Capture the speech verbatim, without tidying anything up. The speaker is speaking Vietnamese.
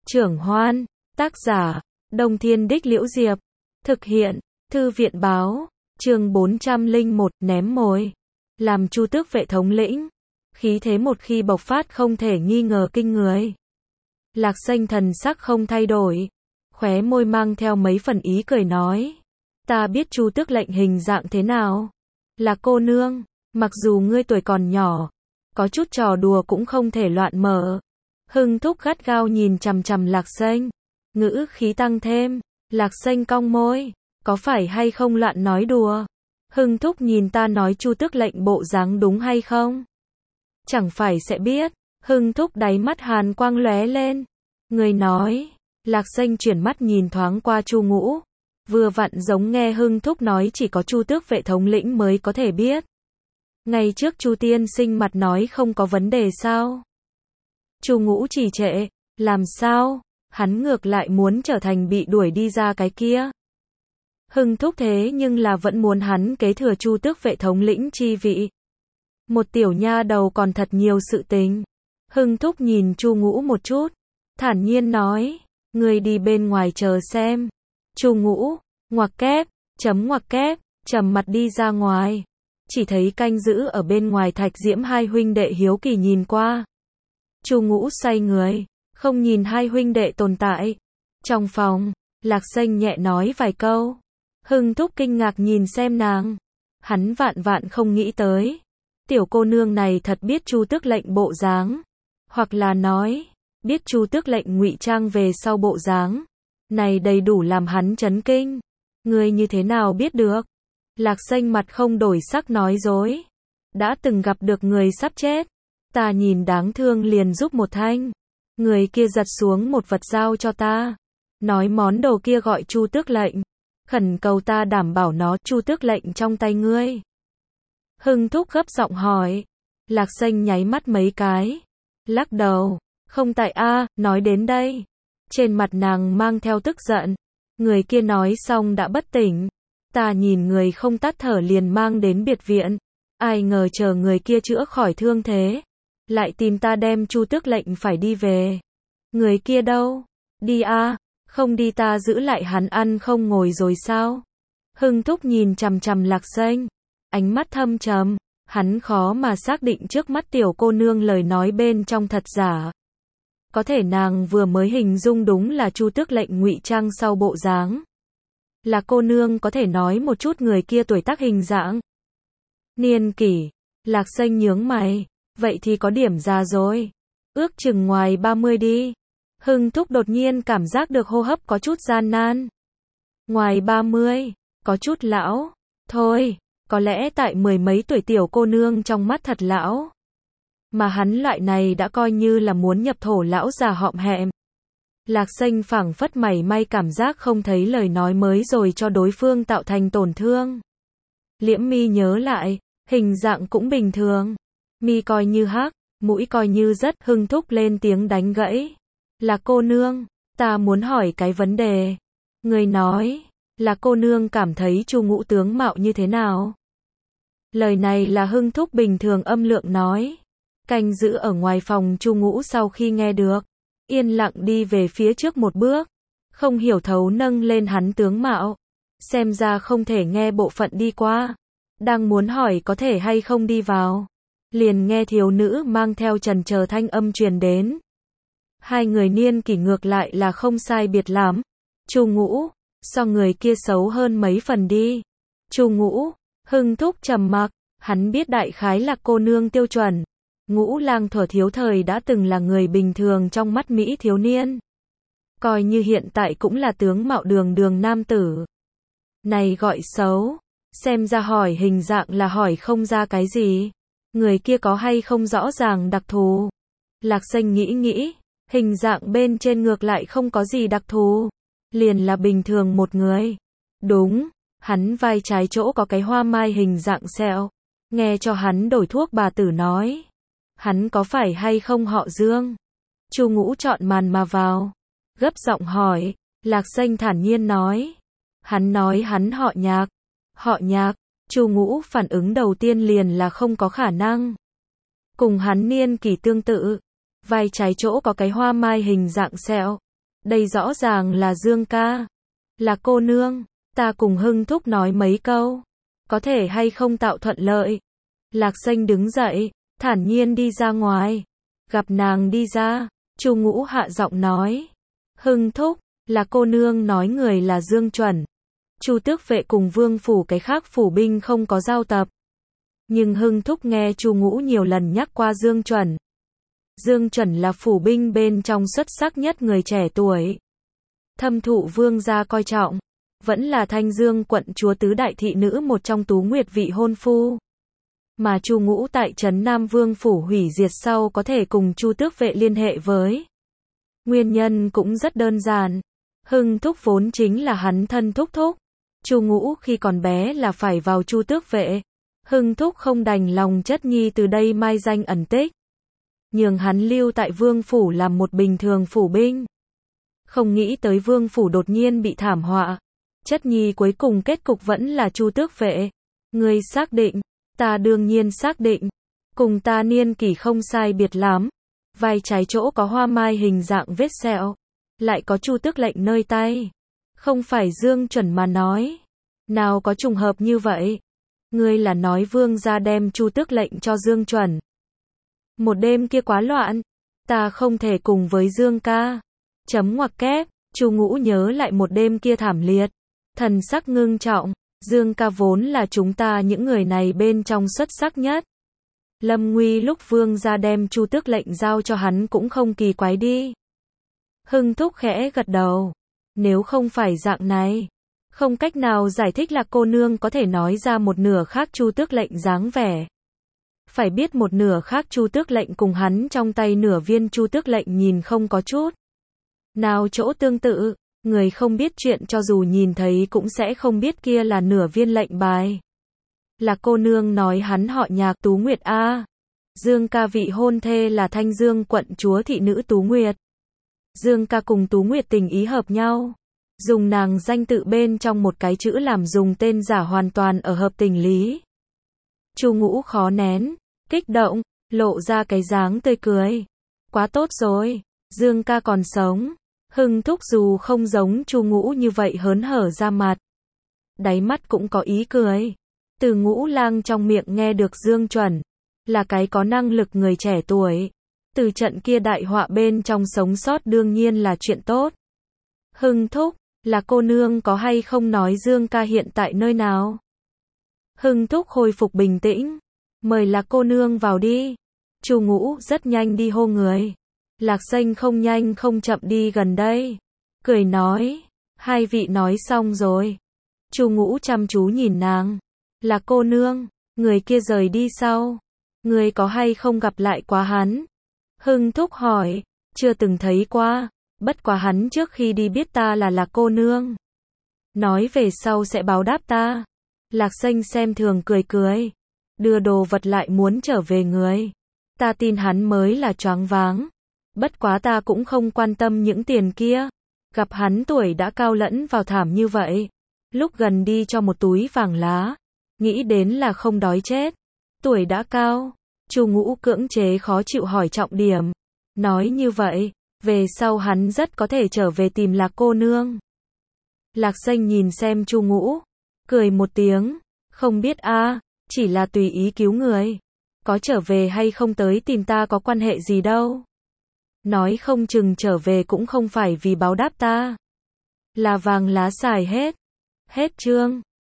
Trưởng Hoan, tác giả, Đông Thiên Đích Liễu Diệp, thực hiện, Thư viện Báo, chương bốn trăm lẻ một, ném mồi. Làm Chu Tước vệ thống lĩnh, khí thế một khi bộc phát không thể nghi ngờ kinh người. Lạc Xanh thần sắc không thay đổi, khóe môi mang theo mấy phần ý cười nói, ta biết Chu Tước lệnh hình dạng thế nào. Là cô nương, mặc dù ngươi tuổi còn nhỏ, có chút trò đùa cũng không thể loạn mở. Hưng Thúc gắt gao nhìn chằm chằm Lạc Xanh, ngữ khí tăng thêm. Lạc Xanh cong môi, có phải hay không loạn nói đùa? Hưng Thúc nhìn ta nói Chu Tước lệnh bộ dáng đúng hay không? Chẳng phải sẽ biết. Hưng Thúc đáy mắt hàn quang lóe lên. Người nói. Lạc Xanh chuyển mắt nhìn thoáng qua Chu Ngũ, vừa vặn giống nghe Hưng Thúc nói chỉ có Chu Tước vệ thống lĩnh mới có thể biết. Ngày trước Chu tiên sinh mặt nói không có vấn đề sao? Chu Ngũ trì trệ, làm sao? Hắn ngược lại muốn trở thành bị đuổi đi ra cái kia. Hưng Thúc thế nhưng là vẫn muốn hắn kế thừa Chu Tước vệ thống lĩnh chi vị. Một tiểu nha đầu còn thật nhiều sự tình. Hưng Thúc nhìn Chu Ngũ một chút, thản nhiên nói, ngươi đi bên ngoài chờ xem. Chu Ngũ, ngoặc kép, chấm ngoặc kép, trầm mặt đi ra ngoài. Chỉ thấy canh giữ ở bên ngoài Thạch Diễm hai huynh đệ hiếu kỳ nhìn qua. Chu Ngũ xoay người, không nhìn hai huynh đệ tồn tại. Trong phòng, Lạc Xanh nhẹ nói vài câu. Hưng Thúc kinh ngạc nhìn xem nàng. Hắn vạn vạn không nghĩ tới. Tiểu cô nương này thật biết Chu Tước lệnh bộ dáng. Hoặc là nói, biết Chu Tước lệnh ngụy trang về sau bộ dáng. Này đầy đủ làm hắn chấn kinh. Ngươi như thế nào biết được? Lạc Xanh mặt không đổi sắc nói dối. Đã từng gặp được người sắp chết. Ta nhìn đáng thương liền giúp một thanh. Người kia giật xuống một vật giao cho ta. Nói món đồ kia gọi Chu Tước lệnh. Khẩn cầu ta đảm bảo nó Chu Tước lệnh trong tay ngươi. Hưng Thúc gấp giọng hỏi. Lạc Xanh nháy mắt mấy cái. Lắc đầu. Không tại a, nói đến đây. Trên mặt nàng mang theo tức giận. Người kia nói xong đã bất tỉnh. Ta nhìn người không tắt thở liền mang đến biệt viện. Ai ngờ chờ người kia chữa khỏi thương thế. Lại tìm ta đem Chu Tước lệnh phải đi về. Người kia đâu? Đi a, không đi ta giữ lại hắn ăn không ngồi rồi sao? Hưng Thúc nhìn chằm chằm Lạc Xanh, ánh mắt thâm trầm, hắn khó mà xác định trước mắt tiểu cô nương lời nói bên trong thật giả. Có thể nàng vừa mới hình dung đúng là Chu Tước lệnh ngụy trang sau bộ dáng. Là cô nương có thể nói một chút người kia tuổi tác hình dạng. Niên kỷ, Lạc Xanh nhướng mày. Vậy thì có điểm già rồi. Ước chừng ngoài ba mươi đi. Hưng Thúc đột nhiên cảm giác được hô hấp có chút gian nan. Ngoài ba mươi, có chút lão. Thôi, có lẽ tại mười mấy tuổi tiểu cô nương trong mắt thật lão. Mà hắn loại này đã coi như là muốn nhập thổ lão già họm hẹm. Lạc Xanh phảng phất mảy may cảm giác không thấy lời nói mới rồi cho đối phương tạo thành tổn thương. Liễm mi nhớ lại, hình dạng cũng bình thường. Mi coi như hắc, mũi coi như rất. Hưng Thúc lên tiếng đánh gãy. Là cô nương, ta muốn hỏi cái vấn đề. Người nói, là cô nương cảm thấy Chu Ngũ tướng mạo như thế nào? Lời này là Hưng Thúc bình thường âm lượng nói. Canh giữ ở ngoài phòng Chu Ngũ sau khi nghe được, yên lặng đi về phía trước một bước, không hiểu thấu nâng lên hắn tướng mạo. Xem ra không thể nghe bộ phận đi qua. Đang muốn hỏi có thể hay không đi vào. Liền nghe thiếu nữ mang theo trần chờ thanh âm truyền đến. Hai người niên kỷ ngược lại là không sai biệt lắm. Chu Ngũ, so người kia xấu hơn mấy phần đi. Chu Ngũ, Hưng Thúc trầm mặc, hắn biết đại khái là cô nương tiêu chuẩn. Ngũ lang thuở thiếu thời đã từng là người bình thường trong mắt Mỹ thiếu niên. Coi như hiện tại cũng là tướng mạo đường đường nam tử. Này gọi xấu, xem ra hỏi hình dạng là hỏi không ra cái gì. Người kia có hay không rõ ràng đặc thù. Lạc Xanh nghĩ nghĩ, hình dạng bên trên ngược lại không có gì đặc thù. Liền là bình thường một người. Đúng, hắn vai trái chỗ có cái hoa mai hình dạng sẹo. Nghe cho hắn đổi thuốc bà tử nói. Hắn có phải hay không họ Dương? Chu Ngũ chọn màn mà vào. Gấp giọng hỏi. Lạc Xanh thản nhiên nói. Hắn nói hắn họ Nhạc. Họ Nhạc. Chu Ngũ phản ứng đầu tiên liền là không có khả năng. Cùng hắn niên kỷ tương tự. Vai trái chỗ có cái hoa mai hình dạng sẹo. Đây rõ ràng là Dương ca. Là cô nương, ta cùng Hưng thúc nói mấy câu. Có thể hay không tạo thuận lợi. Lạc Xanh đứng dậy, thản nhiên đi ra ngoài. Gặp nàng đi ra, Chu Ngũ hạ giọng nói. Hưng thúc, là cô nương nói người là Dương Chuẩn. Chu tước vệ cùng vương phủ cái khác phủ binh không có giao tập. Nhưng Hưng thúc nghe Chu Ngũ nhiều lần nhắc qua Dương Chuẩn. Dương Chuẩn là phủ binh bên trong xuất sắc nhất người trẻ tuổi. Thâm thụ vương gia coi trọng. Vẫn là Thanh Dương quận chúa tứ đại thị nữ một trong Tú Nguyệt vị hôn phu. Mà Chu Ngũ tại trấn Nam Vương phủ hủy diệt sau có thể cùng Chu tước vệ liên hệ với. Nguyên nhân cũng rất đơn giản. Hưng thúc vốn chính là hắn thân thúc thúc. Chu Ngũ khi còn bé là phải vào Chu tước vệ. Hưng thúc không đành lòng chất nhi từ đây mai danh ẩn tích. Nhường hắn lưu tại Vương phủ làm một bình thường phủ binh. Không nghĩ tới Vương phủ đột nhiên bị thảm họa. Chất nhi cuối cùng kết cục vẫn là Chu tước vệ. Ngươi xác định, ta đương nhiên xác định. Cùng ta niên kỷ không sai biệt lắm. Vai trái chỗ có hoa mai hình dạng vết sẹo. Lại có Chu tước lệnh nơi tay. Không phải Dương Chuẩn mà nói. Nào có trùng hợp như vậy. Ngươi là nói vương gia đem Chu tước lệnh cho Dương Chuẩn. Một đêm kia quá loạn. Ta không thể cùng với Dương ca. Chấm ngoặc kép. Chu Ngũ nhớ lại một đêm kia thảm liệt. Thần sắc ngưng trọng. Dương ca vốn là chúng ta những người này bên trong xuất sắc nhất. Lâm nguy lúc vương gia đem Chu tước lệnh giao cho hắn cũng không kỳ quái đi. Hưng thúc khẽ gật đầu. Nếu không phải dạng này. Không cách nào giải thích là cô nương có thể nói ra một nửa khác Chu tước lệnh dáng vẻ. Phải biết một nửa khác Chu tước lệnh cùng hắn trong tay nửa viên Chu tước lệnh nhìn không có chút nào chỗ tương tự. Người không biết chuyện cho dù nhìn thấy cũng sẽ không biết kia là nửa viên lệnh bài. Là cô nương nói hắn họ Nhạc Tú Nguyệt a. Dương ca vị hôn thê là Thanh Dương quận chúa thị nữ Tú Nguyệt. Dương ca cùng Tú Nguyệt tình ý hợp nhau. Dùng nàng danh tự bên trong một cái chữ làm dùng tên giả hoàn toàn ở hợp tình lý. Chu Ngũ khó nén, kích động, lộ ra cái dáng tươi cười. Quá tốt rồi, Dương ca còn sống. Hưng thúc dù không giống Chu Ngũ như vậy hớn hở ra mặt. Đáy mắt cũng có ý cười. Từ Ngũ lang trong miệng nghe được Dương Chuẩn. Là cái có năng lực người trẻ tuổi. Từ trận kia đại họa bên trong sống sót đương nhiên là chuyện tốt. Hưng thúc, là cô nương có hay không nói Dương ca hiện tại nơi nào? Hưng thúc hồi phục bình tĩnh. Mời là cô nương vào đi. Chu Ngũ rất nhanh đi hô người. Lạc Xanh không nhanh không chậm đi gần đây. Cười nói. Hai vị nói xong rồi. Chu Ngũ chăm chú nhìn nàng. Là cô nương. Người kia rời đi sau. Người có hay không gặp lại quá hắn? Hưng thúc hỏi. Chưa từng thấy qua. Bất quá hắn trước khi đi biết ta là là cô nương. Nói về sau sẽ báo đáp ta. Lạc Xanh xem thường cười cười. Đưa đồ vật lại muốn trở về người. Ta tin hắn mới là choáng váng. Bất quá ta cũng không quan tâm những tiền kia. Gặp hắn tuổi đã cao lẫn vào thảm như vậy. Lúc gần đi cho một túi vàng lá. Nghĩ đến là không đói chết. Tuổi đã cao. Chu Ngũ cưỡng chế khó chịu hỏi trọng điểm. Nói như vậy. Về sau hắn rất có thể trở về tìm Lạc cô nương. Lạc Xanh nhìn xem Chu Ngũ. Cười một tiếng. Không biết a, chỉ là tùy ý cứu người. Có trở về hay không tới tìm ta có quan hệ gì đâu. Nói không chừng trở về cũng không phải vì báo đáp ta. Là vàng lá xài hết. Hết chương.